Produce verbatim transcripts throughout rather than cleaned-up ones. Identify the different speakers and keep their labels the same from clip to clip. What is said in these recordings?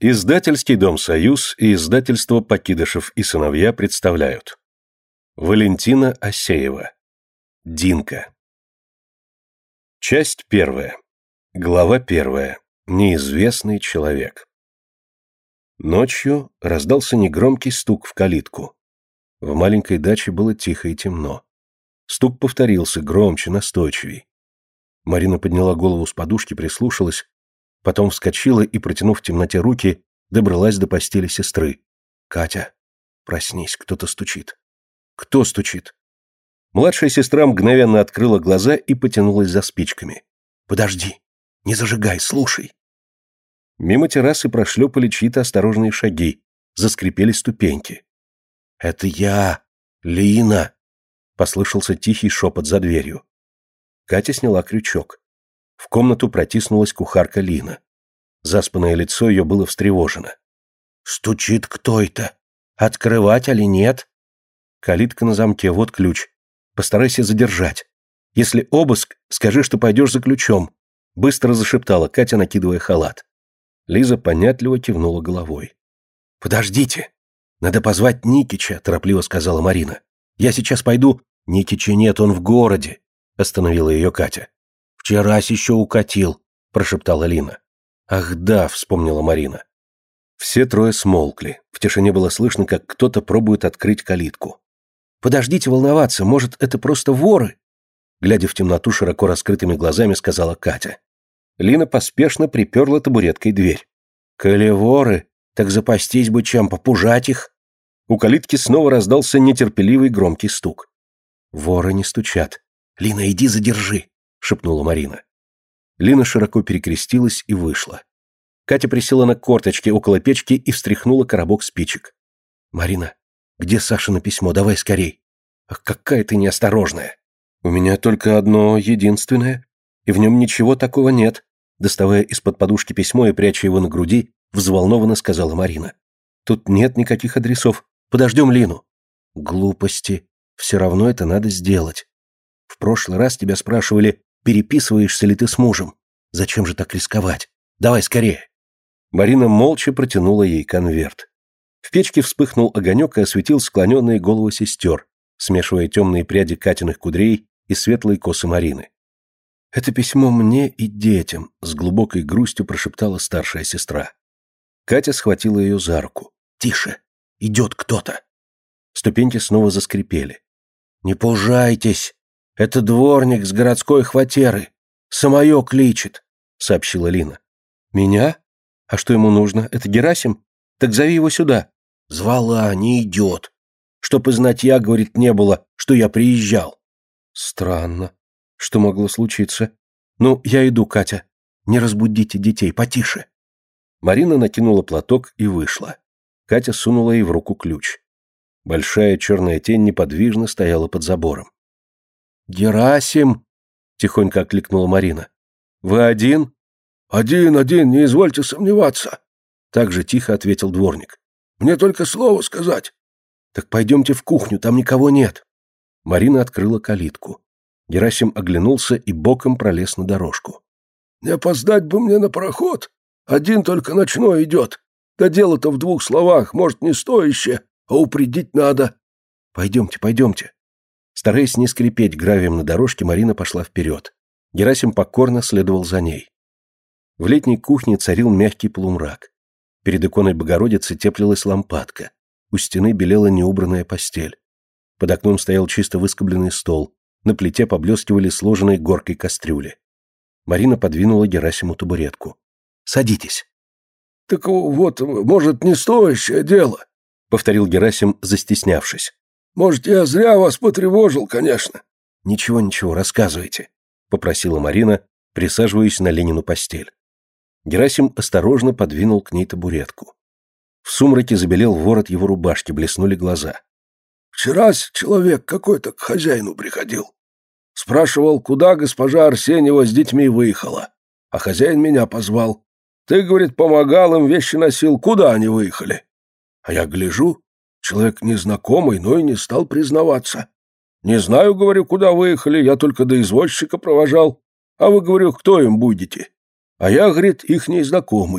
Speaker 1: Издательский дом «Союз» и издательство «Покидышев и сыновья» представляют. Валентина Асеева. Динка. Часть первая. Глава первая. Неизвестный человек. Ночью раздался негромкий стук в калитку. В маленькой даче было тихо и темно. Стук повторился, громче, настойчивей. Марина подняла голову с подушки, прислушалась, потом вскочила и, протянув в темноте руки, добралась до постели сестры. «Катя, проснись, кто-то стучит». «Кто стучит?» Младшая сестра мгновенно открыла глаза и потянулась за спичками. «Подожди, не зажигай, слушай». Мимо террасы прошлепали чьи-то осторожные шаги, заскрипели ступеньки. «Это я, Лина!» — послышался тихий шепот за дверью. Катя сняла крючок. В комнату протиснулась кухарка Лина. Заспанное лицо ее было встревожено. «Стучит кто это? Открывать или нет?» «Калитка на замке, вот ключ. Постарайся задержать. Если обыск, скажи, что пойдешь за ключом», — быстро зашептала Катя, накидывая халат. Лиза понятливо кивнула головой. «Подождите. Надо позвать Никича», — торопливо сказала Марина. «Я сейчас пойду». «Никича нет, он в городе», — остановила ее Катя. «Вчерась еще укатил», — прошептала Лина. «Ах да», — вспомнила Марина. Все трое смолкли. В тишине было слышно, как кто-то пробует открыть калитку. «Подождите волноваться, может, это просто воры?» Глядя в темноту широко раскрытыми глазами, сказала Катя. Лина поспешно приперла табуреткой дверь. «Коли воры, так запастись бы чем, попужать их». У калитки снова раздался нетерпеливый громкий стук. «Воры не стучат. Лина, иди задержи», — шепнула Марина. Лина широко перекрестилась и вышла. Катя присела на корточки около печки и встряхнула коробок спичек. «Марина, где Сашино письмо? Давай скорей». «Ах, какая ты неосторожная!» «У меня только одно единственное, и в нем ничего такого нет», доставая из-под подушки письмо и пряча его на груди, взволнованно сказала Марина. «Тут нет никаких адресов. Подождем Лину». «Глупости. Все равно это надо сделать. В прошлый раз тебя спрашивали, переписываешься ли ты с мужем. Зачем же так рисковать? Давай скорее». Марина молча протянула ей конверт. В печке вспыхнул огонек и осветил склоненные головы сестер, смешивая темные пряди Катиных кудрей и светлые косы Марины. «Это письмо мне и детям», — с глубокой грустью прошептала старшая сестра. Катя схватила ее за руку. «Тише! Идет кто-то!» Ступеньки снова заскрипели. «Не пужайтесь! Это дворник с городской хватеры! Самое кличет!» — сообщила Лина. «Меня? А что ему нужно? Это Герасим? Так зови его сюда!» «Звала, не идет! Чтоб и знать я, говорит, не было, что я приезжал!» «Странно. Что могло случиться? Ну, я иду, Катя. Не разбудите детей, потише!» Марина накинула платок и вышла. Катя сунула ей в руку ключ. Большая черная тень неподвижно стояла под забором. «Герасим!» — тихонько окликнула Марина. «Вы один?» «Один, один, не извольте сомневаться!» Так же тихо ответил дворник. «Мне только слово сказать». «Так пойдемте в кухню, там никого нет». Марина открыла калитку. Герасим оглянулся и боком пролез на дорожку. «Не опоздать бы мне на пароход. Один только ночной идет. Да дело-то в двух словах, может, не стоящее, а упредить надо». «Пойдемте, пойдемте». Стараясь не скрипеть гравием на дорожке, Марина пошла вперед. Герасим покорно следовал за ней. В летней кухне царил мягкий полумрак. Перед иконой Богородицы теплилась лампадка. У стены белела неубранная постель. Под окном стоял чисто выскобленный стол. На плите поблескивали сложенные горкой кастрюли. Марина подвинула Герасиму табуретку. «Садитесь».
Speaker 2: «Так вот, может, не стоящее дело», — повторил Герасим, застеснявшись. «Может, я зря вас потревожил, конечно».
Speaker 1: «Ничего, ничего, рассказывайте», — попросила Марина, присаживаясь на Ленину постель. Герасим осторожно подвинул к ней табуретку. В сумраке забелел ворот его рубашки, блеснули глаза.
Speaker 2: «Вчерась человек какой-то к хозяину приходил. Спрашивал, куда госпожа Арсеньева с детьми выехала. А хозяин меня позвал. Ты, говорит, помогал им, вещи носил. Куда они выехали? А я гляжу, человек незнакомый, но и не стал признаваться. Не знаю, говорю, куда выехали, я только до извозчика провожал. А вы, говорю, кто им будете? А я, говорит, их незнакомый.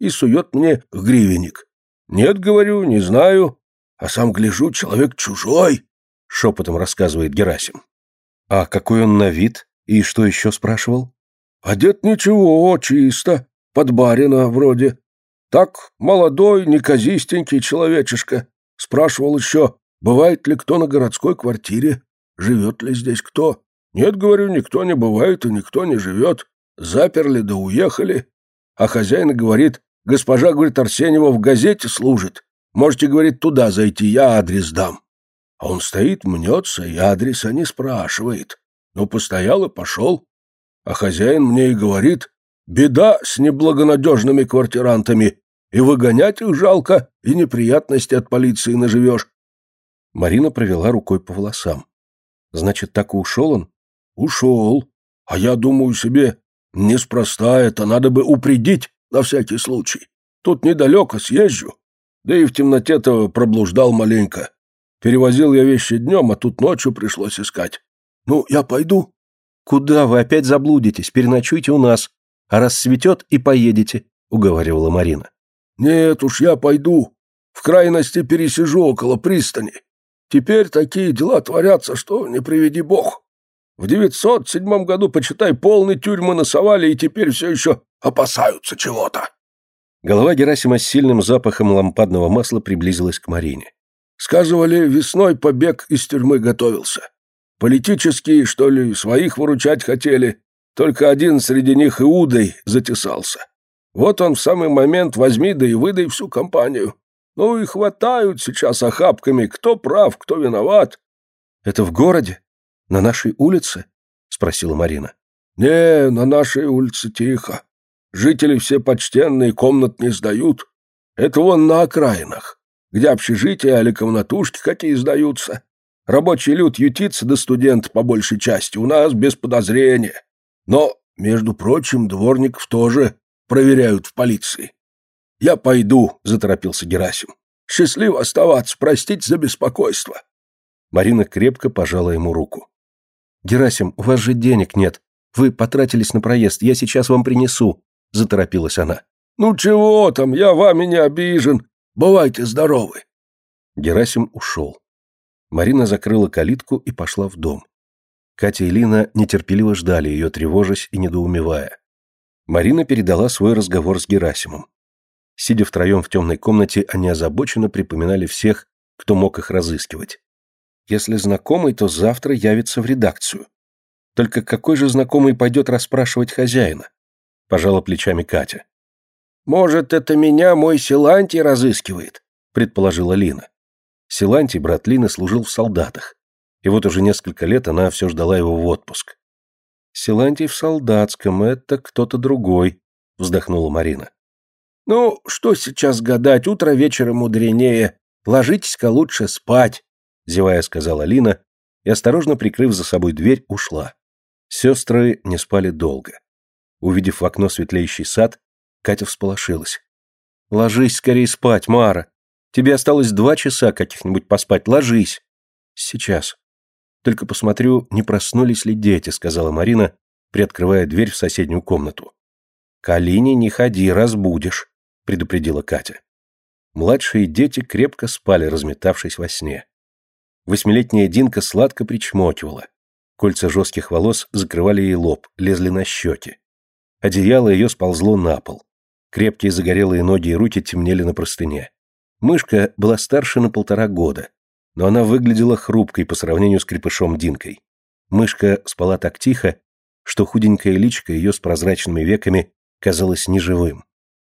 Speaker 2: и сует мне гривенник. Нет, говорю, не знаю, а сам гляжу, человек чужой, — шепотом рассказывает Герасим.
Speaker 1: А какой он на вид? И что еще спрашивал?
Speaker 2: Одет ничего, чисто, под барина вроде. Так, молодой, неказистенький человечишка. Спрашивал еще, бывает ли кто на городской квартире, живет ли здесь кто. Нет, говорю, никто не бывает и никто не живет. Заперли да уехали. А хозяин говорит, госпожа, говорит, Арсеньева в газете служит. Можете, говорит, туда зайти, я адрес дам. А он стоит, мнется и адреса не спрашивает. Ну, постоял и пошел. А хозяин мне и говорит, беда с неблагонадежными квартирантами, и выгонять их жалко, и неприятности от полиции наживешь.
Speaker 1: Марина провела рукой по волосам. Значит, так и ушел он?
Speaker 2: Ушел. А я думаю себе, неспроста это, надо бы упредить на всякий случай. Тут недалеко съезжу. Да и в темноте-то проблуждал маленько. Перевозил я вещи днем, а тут ночью пришлось искать. Ну, я пойду.
Speaker 1: Куда вы опять заблудитесь? Переночуйте у нас. А рассветет и поедете, уговаривала Марина.
Speaker 2: Нет уж, я пойду. В крайности пересижу около пристани. Теперь такие дела творятся, что не приведи бог. В девятьсот седьмом году, почитай, полные тюрьмы насовали, и теперь все еще опасаются чего-то.
Speaker 1: Голова Герасима с сильным запахом лампадного масла приблизилась к Марине.
Speaker 2: Сказывали, весной побег из тюрьмы готовился. Политические, что ли, своих выручать хотели. Только один среди них Иудой затесался. Вот он в самый момент возьми да и выдай всю компанию. Ну и хватают сейчас охапками, кто прав, кто виноват.
Speaker 1: — Это в городе? На нашей улице? — спросила Марина.
Speaker 2: — Не, на нашей улице тихо. Жители все почтенные, комнат не сдают. Это вон на окраинах, где общежития или комнатушки какие сдаются. Рабочий люд ютится, да студент по большей части у нас без подозрения. Но, между прочим, дворников тоже проверяют в полиции. «Я пойду», — заторопился Герасим. «Счастливо оставаться, простите за беспокойство».
Speaker 1: Марина крепко пожала ему руку. «Герасим, у вас же денег нет. Вы потратились на проезд, я сейчас вам принесу», — заторопилась она.
Speaker 2: «Ну чего там, я вами не обижен. Бывайте здоровы».
Speaker 1: Герасим ушел. Марина закрыла калитку и пошла в дом. Катя и Лина нетерпеливо ждали ее, тревожась и недоумевая. Марина передала свой разговор с Герасимом. Сидя втроем в темной комнате, они озабоченно припоминали всех, кто мог их разыскивать. Если знакомый, то завтра явится в редакцию. Только какой же знакомый пойдет расспрашивать хозяина? Пожала плечами Катя.
Speaker 2: «Может, это меня мой Силантий разыскивает?» предположила Лина.
Speaker 1: Силантий, брат Лины, служил в солдатах. И вот уже несколько лет она все ждала его в отпуск. «Силантий в солдатском, это кто-то другой», — вздохнула Марина.
Speaker 2: «Ну, что сейчас гадать, утро вечера мудренее. Ложитесь-ка лучше спать», —
Speaker 1: зевая сказала Лина, и, осторожно прикрыв за собой дверь, ушла. Сестры не спали долго. Увидев в окно светлеющий сад, Катя всполошилась. «Ложись скорее спать, Мара. Тебе осталось два часа каких-нибудь поспать. Ложись». «Сейчас. Только посмотрю, не проснулись ли дети», — сказала Марина, приоткрывая дверь в соседнюю комнату. «К Алине не ходи, разбудишь», — предупредила Катя. Младшие дети крепко спали, разметавшись во сне. Восьмилетняя Динка сладко причмокивала. Кольца жестких волос закрывали ей лоб, лезли на щеки. Одеяло ее сползло на пол. Крепкие загорелые ноги и руки темнели на простыне. Мышка была старше на полтора года, но она выглядела хрупкой по сравнению с крепышом Динкой. Мышка спала так тихо, что худенькое личико ее с прозрачными веками казалось неживым.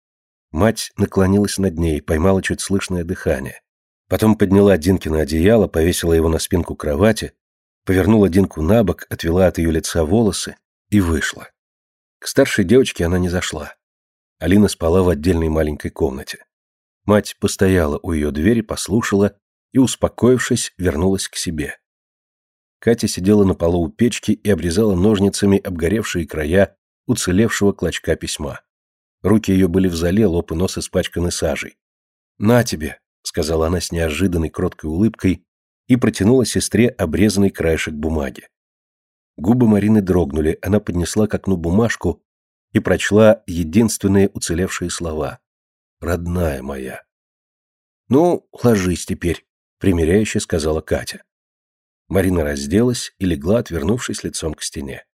Speaker 1: Мать наклонилась над ней, поймала чуть слышное дыхание. Потом подняла Динкино одеяло, повесила его на спинку кровати, повернула Динку на бок, отвела от ее лица волосы и вышла. К старшей девочке она не зашла. Алина спала в отдельной маленькой комнате. Мать постояла у ее двери, послушала и, успокоившись, вернулась к себе. Катя сидела на полу у печки и обрезала ножницами обгоревшие края уцелевшего клочка письма. Руки ее были в золе, лоб и нос испачканы сажей. «На тебе», — сказала она с неожиданной кроткой улыбкой и протянула сестре обрезанный краешек бумаги. Губы Марины дрогнули, она поднесла к окну бумажку и прочла единственные уцелевшие слова. родная моя. «Ну, ложись теперь», — примиряюще сказала Катя. Марина разделась и легла, отвернувшись лицом к стене.